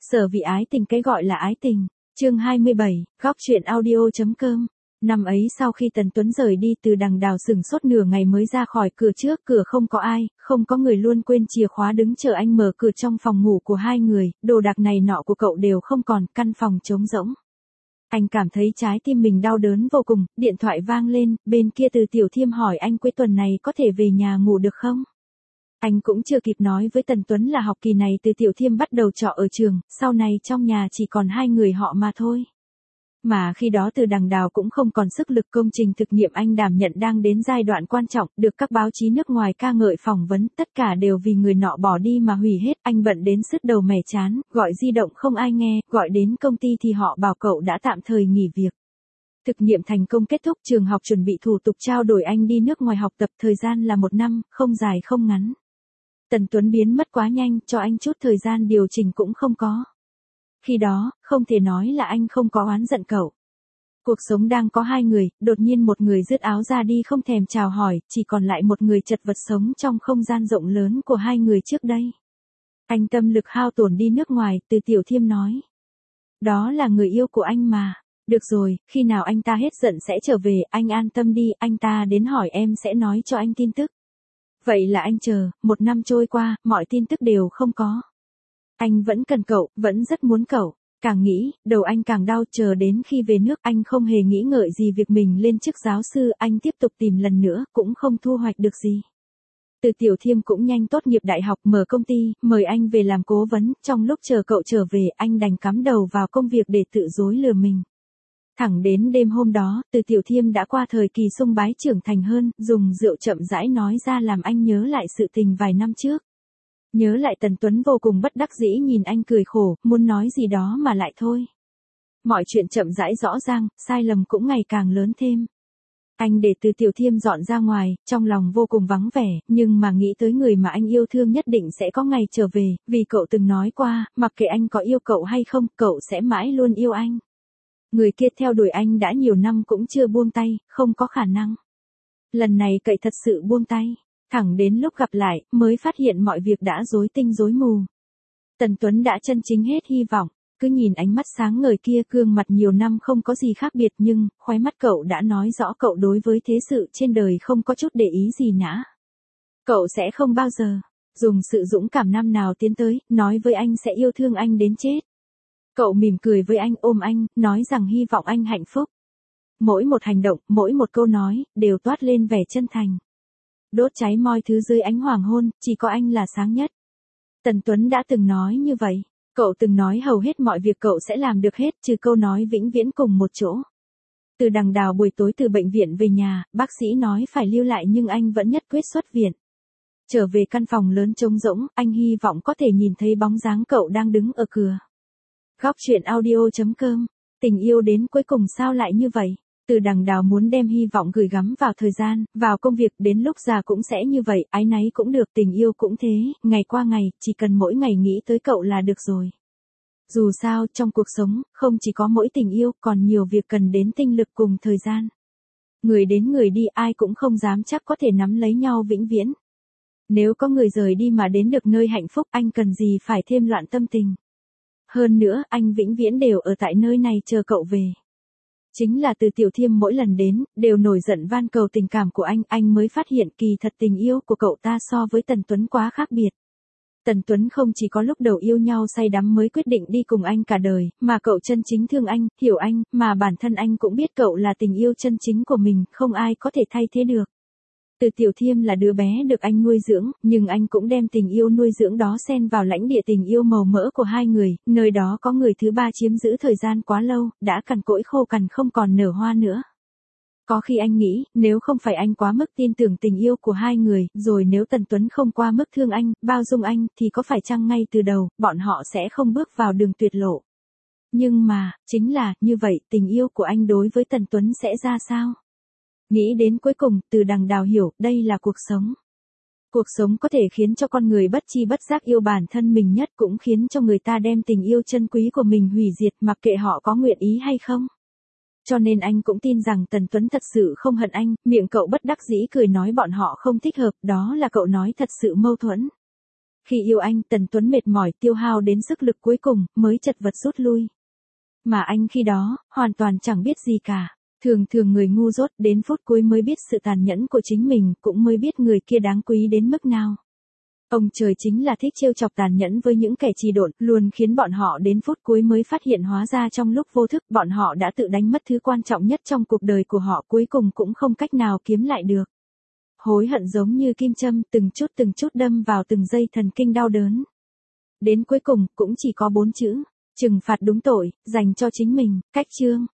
Sở vì ái tình, cái gọi là ái tình. Chương 27, góc truyện audio.com. Năm ấy sau khi Tần Tuấn rời đi, Từ Đằng Đào sửng sốt nửa ngày mới ra khỏi cửa, trước cửa không có ai, không có người luôn quên chìa khóa đứng chờ anh mở cửa trong phòng ngủ của hai người, đồ đạc này nọ của cậu đều không còn, căn phòng trống rỗng. Anh cảm thấy trái tim mình đau đớn vô cùng, điện thoại vang lên, bên kia Từ Tiểu Thiêm hỏi anh cuối tuần này có thể về nhà ngủ được không? Anh cũng chưa kịp nói với Tần Tuấn là học kỳ này Từ Tiểu Thiêm bắt đầu trọ ở trường, sau này trong nhà chỉ còn hai người họ mà thôi. Mà khi đó Từ Đằng Đào cũng không còn sức lực, công trình thực nghiệm anh đảm nhận đang đến giai đoạn quan trọng, được các báo chí nước ngoài ca ngợi phỏng vấn, tất cả đều vì người nọ bỏ đi mà hủy hết, anh bận đến sứt đầu mẻ chán, gọi di động không ai nghe, gọi đến công ty thì họ bảo cậu đã tạm thời nghỉ việc. Thực nghiệm thành công kết thúc, trường học chuẩn bị thủ tục trao đổi anh đi nước ngoài học tập, thời gian là 1 năm, không dài không ngắn. Tần Tuấn biến mất quá nhanh, cho anh chút thời gian điều chỉnh cũng không có. Khi đó, không thể nói là anh không có oán giận cậu. Cuộc sống đang có hai người, đột nhiên một người dứt áo ra đi không thèm chào hỏi, chỉ còn lại một người chật vật sống trong không gian rộng lớn của hai người trước đây. Anh tâm lực hao tổn đi nước ngoài, Từ Tiểu Thiêm nói. Đó là người yêu của anh mà. Được rồi, khi nào anh ta hết giận sẽ trở về, anh an tâm đi, anh ta đến hỏi em sẽ nói cho anh tin tức. Vậy là anh chờ, 1 năm trôi qua, mọi tin tức đều không có. Anh vẫn cần cậu, vẫn rất muốn cậu. Càng nghĩ, đầu anh càng đau, chờ đến khi về nước anh không hề nghĩ ngợi gì việc mình lên chức giáo sư, anh tiếp tục tìm lần nữa, cũng không thu hoạch được gì. Từ Tiểu Thiêm cũng nhanh tốt nghiệp đại học, mở công ty, mời anh về làm cố vấn, trong lúc chờ cậu trở về, anh đành cắm đầu vào công việc để tự dối lừa mình. Thẳng đến đêm hôm đó, Từ Tiểu Thiêm đã qua thời kỳ sung bái trưởng thành hơn, dùng rượu chậm rãi nói ra làm anh nhớ lại sự tình vài năm trước. Nhớ lại Tần Tuấn vô cùng bất đắc dĩ nhìn anh cười khổ, muốn nói gì đó mà lại thôi. Mọi chuyện chậm rãi rõ ràng, sai lầm cũng ngày càng lớn thêm. Anh để Từ Tiểu Thiêm dọn ra ngoài, trong lòng vô cùng vắng vẻ, nhưng mà nghĩ tới người mà anh yêu thương nhất định sẽ có ngày trở về, vì cậu từng nói qua, mặc kệ anh có yêu cậu hay không, cậu sẽ mãi luôn yêu anh. Người kia theo đuổi anh đã nhiều năm cũng chưa buông tay, không có khả năng. Lần này cậu thật sự buông tay. Thẳng đến lúc gặp lại, mới phát hiện mọi việc đã rối tinh rối mù. Tần Tuấn đã chân chính hết hy vọng, cứ nhìn ánh mắt sáng ngời kia, gương mặt nhiều năm không có gì khác biệt, nhưng, khóe mắt cậu đã nói rõ cậu đối với thế sự trên đời không có chút để ý gì nữa. Cậu sẽ không bao giờ dùng sự dũng cảm năm nào tiến tới, nói với anh sẽ yêu thương anh đến chết. Cậu mỉm cười với anh, ôm anh, nói rằng hy vọng anh hạnh phúc. Mỗi một hành động, mỗi một câu nói, đều toát lên vẻ chân thành. Đốt cháy mọi thứ dưới ánh hoàng hôn, chỉ có anh là sáng nhất. Tần Tuấn đã từng nói như vậy. Cậu từng nói hầu hết mọi việc cậu sẽ làm được hết, trừ câu nói vĩnh viễn cùng một chỗ. Từ Đằng Đào buổi tối từ bệnh viện về nhà, bác sĩ nói phải lưu lại nhưng anh vẫn nhất quyết xuất viện. Trở về căn phòng lớn trống rỗng, anh hy vọng có thể nhìn thấy bóng dáng cậu đang đứng ở cửa. Góc truyện audio.com. Tình yêu đến cuối cùng sao lại như vậy? Từ Đằng Đào muốn đem hy vọng gửi gắm vào thời gian, vào công việc, đến lúc già cũng sẽ như vậy, áy náy cũng được, tình yêu cũng thế, ngày qua ngày, chỉ cần mỗi ngày nghĩ tới cậu là được rồi. Dù sao, trong cuộc sống, không chỉ có mỗi tình yêu, còn nhiều việc cần đến tinh lực cùng thời gian. Người đến người đi, ai cũng không dám chắc có thể nắm lấy nhau vĩnh viễn. Nếu có người rời đi mà đến được nơi hạnh phúc, anh cần gì phải thêm loạn tâm tình. Hơn nữa, anh vĩnh viễn đều ở tại nơi này chờ cậu về. Chính là Từ Tiểu Thiêm mỗi lần đến, đều nổi giận van cầu tình cảm của anh mới phát hiện kỳ thật tình yêu của cậu ta so với Tần Tuấn quá khác biệt. Tần Tuấn không chỉ có lúc đầu yêu nhau say đắm mới quyết định đi cùng anh cả đời, mà cậu chân chính thương anh, hiểu anh, mà bản thân anh cũng biết cậu là tình yêu chân chính của mình, không ai có thể thay thế được. Từ Tiểu Thiêm là đứa bé được anh nuôi dưỡng, nhưng anh cũng đem tình yêu nuôi dưỡng đó xen vào lãnh địa tình yêu màu mỡ của hai người, nơi đó có người thứ ba chiếm giữ thời gian quá lâu, đã cằn cỗi khô cằn không còn nở hoa nữa. Có khi anh nghĩ, nếu không phải anh quá mức tin tưởng tình yêu của hai người, rồi nếu Tần Tuấn không qua mức thương anh, bao dung anh, thì có phải chăng ngay từ đầu, bọn họ sẽ không bước vào đường tuyệt lộ. Nhưng mà, chính là, như vậy, tình yêu của anh đối với Tần Tuấn sẽ ra sao? Nghĩ đến cuối cùng, Từ Đằng Đào hiểu, đây là cuộc sống. Cuộc sống có thể khiến cho con người bất chi bất giác yêu bản thân mình nhất, cũng khiến cho người ta đem tình yêu chân quý của mình hủy diệt, mặc kệ họ có nguyện ý hay không. Cho nên anh cũng tin rằng Tần Tuấn thật sự không hận anh, miệng cậu bất đắc dĩ cười nói bọn họ không thích hợp, đó là cậu nói thật sự mâu thuẫn. Khi yêu anh, Tần Tuấn mệt mỏi tiêu hao đến sức lực cuối cùng, mới chật vật rút lui. Mà anh khi đó, hoàn toàn chẳng biết gì cả. Thường thường người ngu dốt đến phút cuối mới biết sự tàn nhẫn của chính mình, cũng mới biết người kia đáng quý đến mức nào. Ông trời chính là thích trêu chọc tàn nhẫn với những kẻ trì độn, luôn khiến bọn họ đến phút cuối mới phát hiện hóa ra trong lúc vô thức bọn họ đã tự đánh mất thứ quan trọng nhất trong cuộc đời của họ, cuối cùng cũng không cách nào kiếm lại được. Hối hận giống như kim châm, từng chút đâm vào từng dây thần kinh đau đớn. Đến cuối cùng, cũng chỉ có 4 chữ. Trừng phạt đúng tội, dành cho chính mình. Cách chương.